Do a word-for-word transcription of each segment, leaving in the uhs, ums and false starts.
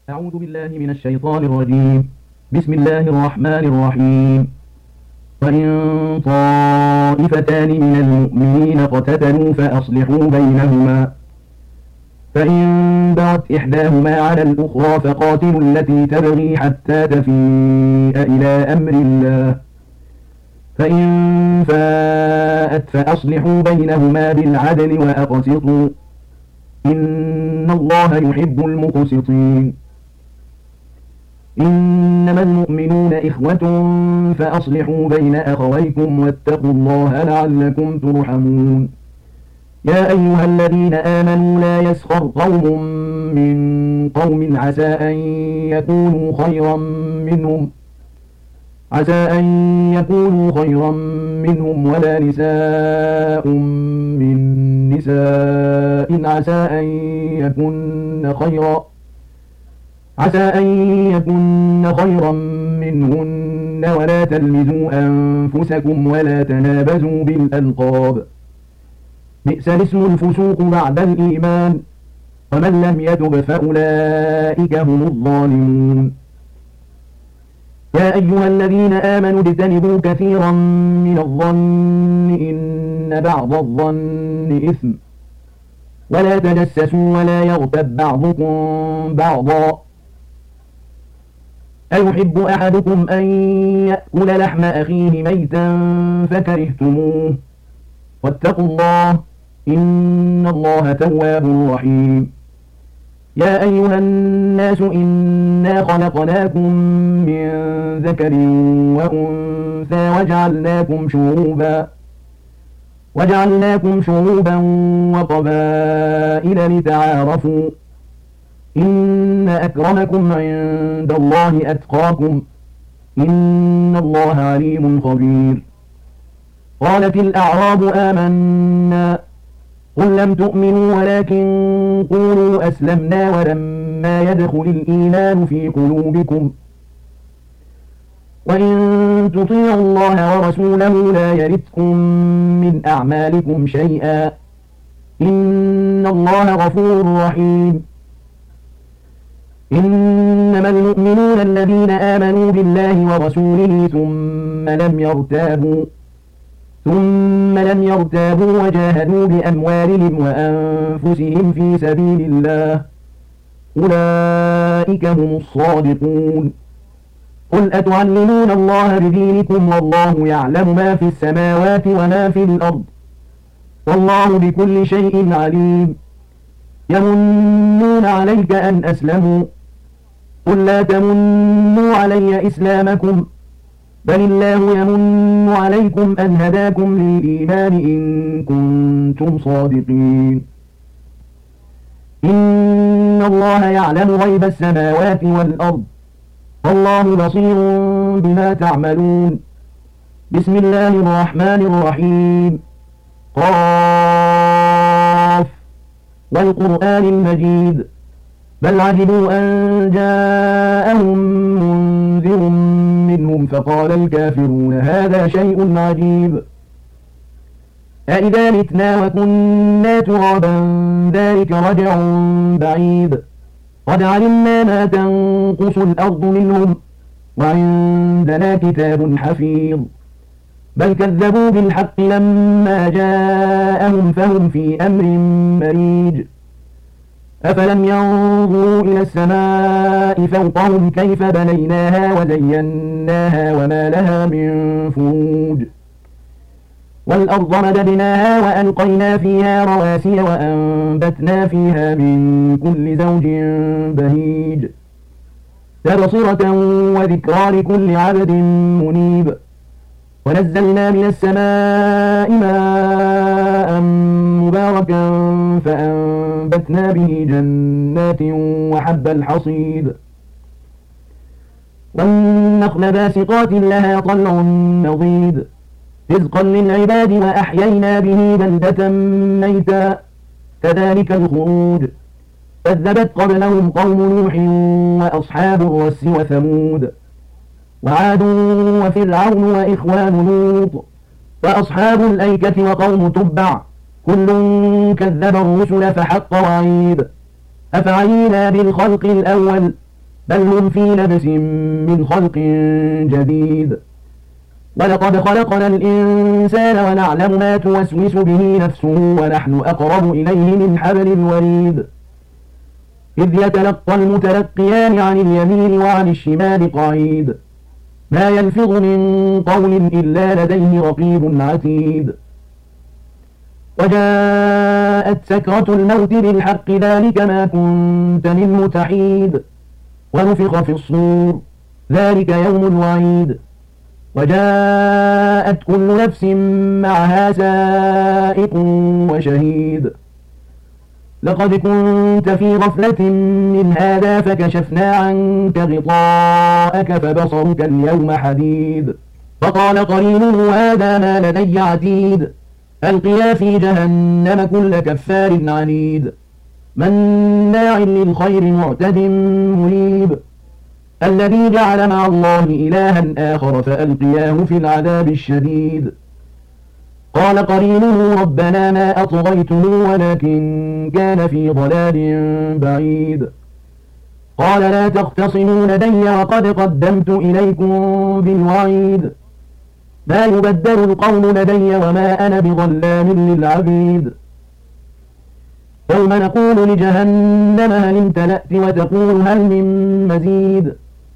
أعوذ بالله من الشيطان الرجيم. بسم الله الرحمن الرحيم. وإن طائفتان من المؤمنين اقتتلوا فأصلحوا بينهما، فإن بغت إحداهما على الأخرى فقاتلوا التي تبغي حتى تفيء إلى أمر الله، فإن فاءت فأصلحوا بينهما بالعدل وأقسطوا، إن الله يحب المقسطين. إنما المؤمنون إخوة فأصلحوا بين أخويكم واتقوا الله لعلكم ترحمون. يا أيها الذين آمنوا لا يسخر قوم من قوم عسى أن يكونوا خيرا منهم عسى أن يكونوا خيرا منهم ولا نساء من نساء عسى أن يكن خيرا عسى أن يكن خيرا منهن ولا تلمزوا أنفسكم ولا تنابزوا بالألقاب، بئس الاسم الفسوق بعد الإيمان، ومن لم يتب فأولئك هم الظالمون. يا أيها الذين آمنوا اجتنبوا كثيرا من الظن إن بعض الظن إثم، ولا تجسسوا ولا يغتب بعضكم بعضا، أيحب أحدكم أن يأكل لحم أخيه ميتا فكرهتموه، واتقوا الله إن الله تواب رحيم. يا أيها الناس إنا خلقناكم من ذكر وأنثى وجعلناكم شعوبا وجعلناكم شعوبا وقبائل لتعارفوا، إن أكرمكم عند الله أتقاكم، إن الله عليم خبير. قالت الأعراب آمنا، قل لم تؤمنوا ولكن قولوا أسلمنا ولما يدخل الإيمان في قلوبكم، وإن تطيعوا الله ورسوله لا يلتكم من أعمالكم شيئا، إن الله غفور رحيم. إنما المؤمنون الذين آمنوا بالله ورسوله ثم لم يرتابوا ثم لم يرتابوا وجاهدوا بأموالهم وأنفسهم في سبيل الله، أولئك هم الصادقون. قل أتعلمون الله بدينكم والله يعلم ما في السماوات وما في الأرض، والله بكل شيء عليم. يمنون عليك أن أسلموا، قل لا تمنوا علي إسلامكم، بل الله يمن عليكم أن هداكم للإيمان إن كنتم صادقين. إن الله يعلم غيب السماوات والأرض، والله بصير بما تعملون. بسم الله الرحمن الرحيم. قاف والقرآن المجيد، بل عجبوا أن جاءهم منذر منهم فقال الكافرون هذا شيء عجيب، أإذا متنا وكنا ترابا ذلك رجع بعيد، قد علمنا ما تنقص الأرض منهم وعندنا كتاب حفيظ، بل كذبوا بالحق لما جاءهم فهم في أمر مريج. أفلم ينظروا إلى السماء فوقهم كيف بنيناها وزيناها وما لها من فروج، والأرض مددناها وألقينا فيها رواسي وأنبتنا فيها من كل زوج بهيج، تبصرة وذكرى لكل عبد منيب. ونزلنا من السماء ماء مباركا فأنبتنا به جنات وحب الحصيد، والنخل باسقات لها طلع نضيد، رزقا للعباد وأحيينا به بلدة ميتا، كذلك الخروج. كذبت قبلهم قوم نوح وأصحاب الرس وثمود وعاد وفرعون وإخوان لوط وأصحاب الأيكة وقوم تبع، كل كذب الرسل فحق وعيد. أفعينا بالخلق الأول بل هم في لبس من خلق جديد. ولقد خلقنا الإنسان ونعلم ما توسوس به نفسه ونحن أقرب إليه من حبل الوريد. إذ يتلقى المتلقيان عن اليمين وعن الشمال قعيد. ما يلفظ من قول إلا لديه رقيب عتيد. وجاءت سكرة الموت بالحق ذلك ما كنت منه تحيد. ونفخ في الصور ذلك يوم الوعيد. وجاءت كل نفس معها سائق وشهيد. لقد كنت في غفلة من هذا فكشفنا عنك غطاءك فبصرك اليوم حديد. فقال قرينه هذا ما لدي عتيد. ألقيا في جهنم كل كفار عنيد. مناع للخير معتد مريب. الذي جعل مع الله إلها آخر فألقياه في العذاب الشديد. قال قرينه ربنا ما أطغيته ولكن كان في ضلال بعيد. قال لا تختصموا لدي وقد قدمت إليكم بالوعيد. ما يبدل القول لدي وما أنا بظلام للعبيد. يوم نقول لجهنم هل امتلأت وتقول هل من مزيد.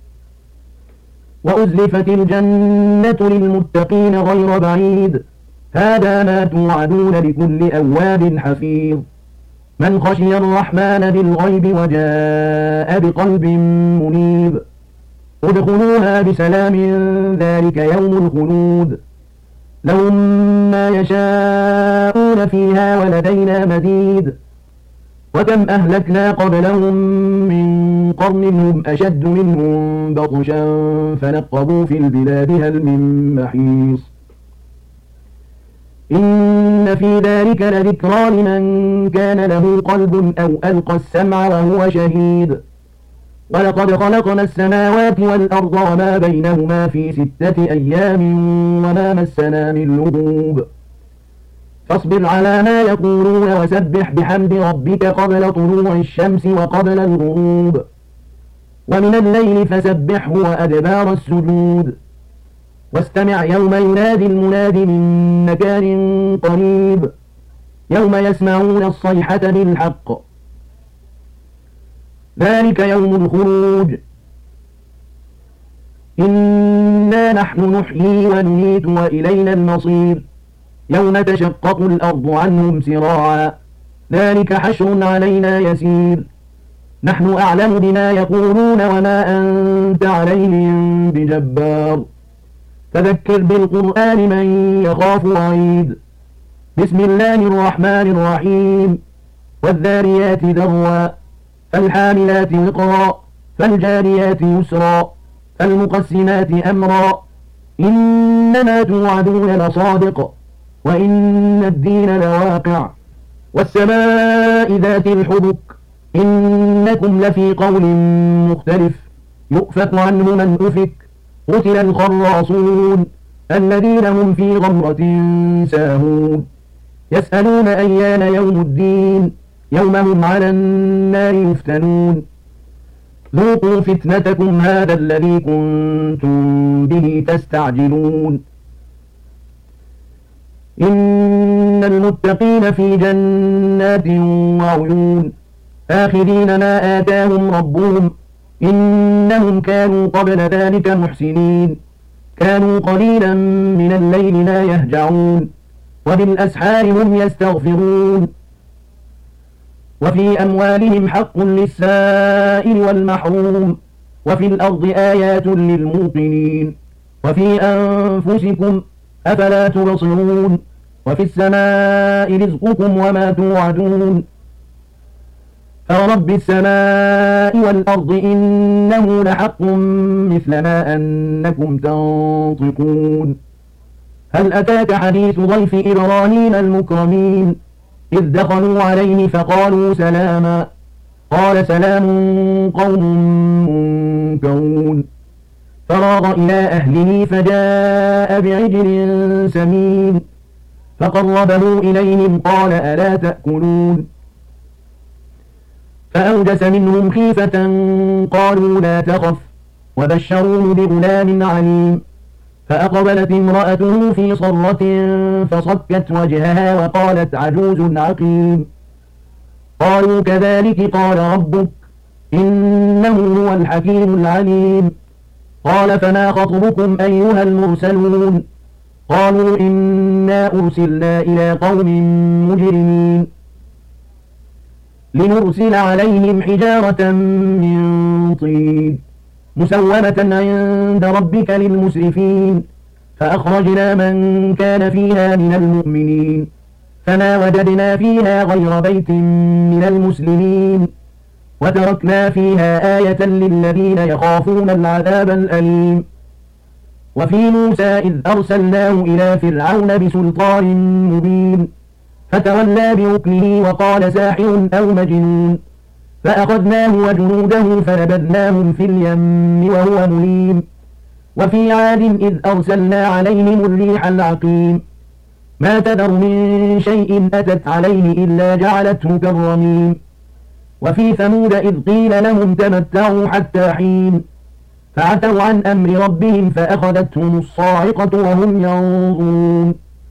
وأزلفت الجنة للمتقين غير بعيد. هذا ما توعدون لكل أواب حفيظ. من خشي الرحمن بالغيب وجاء بقلب منيب. ادخلوها بسلام ذلك يوم الخلود. لهم ما يشاءون فيها ولدينا مزيد. وكم أهلكنا قبلهم من قرن هم أشد منهم بطشا فنقبوا في البلاد هل من محيص. إن في ذلك لذكرى لمن كان له قلب أو ألقى السمع وهو شهيد. ولقد خلقنا السماوات والأرض وما بينهما في ستة أيام وما مسنا من لغوب. فاصبر على ما يقولون وسبح بحمد ربك قبل طلوع الشمس وقبل الغروب. ومن الليل فسبحه وأدبار السجود. واستمع يوم ينادي المناد من مكان قريب. يوم يسمعون الصيحة بالحق. ذلك يوم الخروج. إنا نحن نحيي ونميت وإلينا المصير. يوم تشقق الأرض عنهم سراعا. ذلك حشر علينا يسير. نحن أعلم بما يقولون وما أنت عليهم بجبار. فذكر بالقرآن من يخاف وعيد. بسم الله الرحمن الرحيم. والذاريات ذروا. فالحاملات وقرا. فالجاريات يسرا. فالمقسمات أمرا. إنما توعدون لصادق. وإن الدين لواقع. والسماء ذات الحبك. إنكم لفي قول مختلف. يؤفك عنه من أفك. قتل الخراصون الذين هم في غمرة ساهون. يسألون أيان يوم الدين. يوم هم على النار يفتنون. ذوقوا فتنتكم هذا الذي كنتم به تستعجلون. إن المتقين في جنات وعيون. آخذين ما آتاهم ربهم. إنهم كانوا قبل ذلك محسنين. كانوا قليلا من الليل لا يهجعون. وبالأسحار هم يستغفرون. وفي أموالهم حق للسائل والمحروم. وفي الأرض آيات للموقنين. وفي أنفسكم أفلا تبصرون. وفي السماء رزقكم وما توعدون. فرب السماء والأرض إنه لحق مثل ما أنكم تنطقون. هل أتاك حديث ضيف إبراهيم المكرمين إذ دخلوا عليه فقالوا سلاما. قال سلام قوم منكرون. فراغ إلى أهله فجاء بعجل سمين فقربه إليهم قال ألا تأكلون. فأوجس منهم خيفة قالوا لا تخف وبشروه بغلام عليم فأقبلت امرأته في صرة فصكت وجهها وقالت عجوز عقيم قالوا كذلك قال ربك إنه هو الحكيم العليم قال فما خطبكم أيها المرسلون قالوا إنا أرسلنا إلى قوم مجرمين لنرسل عليهم حجارة من طين مسومة عند ربك للمسرفين فأخرجنا من كان فيها من المؤمنين فما وجدنا فيها غير بيت من المسلمين وتركنا فيها آية للذين يخافون العذاب الأليم وفي موسى إذ أرسلناه إلى فرعون بسلطان مبين فتولى بركنه وقال ساحر أو مجنون فأخذناه وجنوده فنبذناهم في اليم وهو مليم وفي عاد إذ أرسلنا عليهم الريح العقيم ما تذر من شيء أتت عليه إلا جعلته كالرميم وفي ثمود إذ قيل لهم تمتعوا حتى حين فعتوا عن أمر ربهم فأخذتهم الصاعقة وهم ينظرون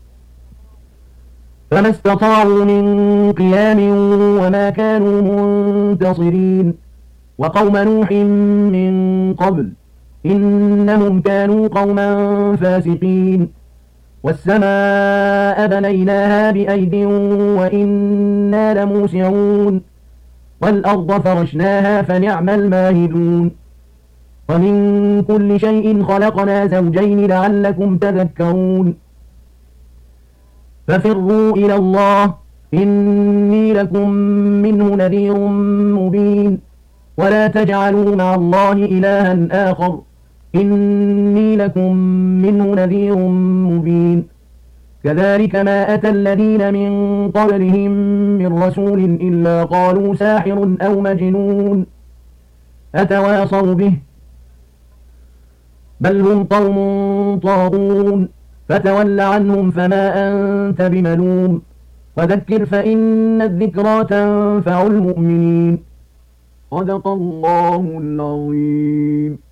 فما استطاعوا من قيام وما كانوا منتصرين وقوم نوح من قبل إنهم كانوا قوما فاسقين والسماء بنيناها بأيد وإنا لموسعون والأرض فرشناها فنعم الماهدون ومن كل شيء خلقنا زوجين لعلكم تذكرون ففروا إلى الله إني لكم منه نذير مبين ولا تجعلوا مع الله إلها آخر إني لكم منه نذير مبين كذلك ما أتى الذين من قبلهم من رسول إلا قالوا ساحر أو مجنون أتواصوا به بل هم قوم طاغون فتول عنهم فما أنت بملوم وذكر فإن الذكرى تنفع المؤمنين صدق الله العظيم.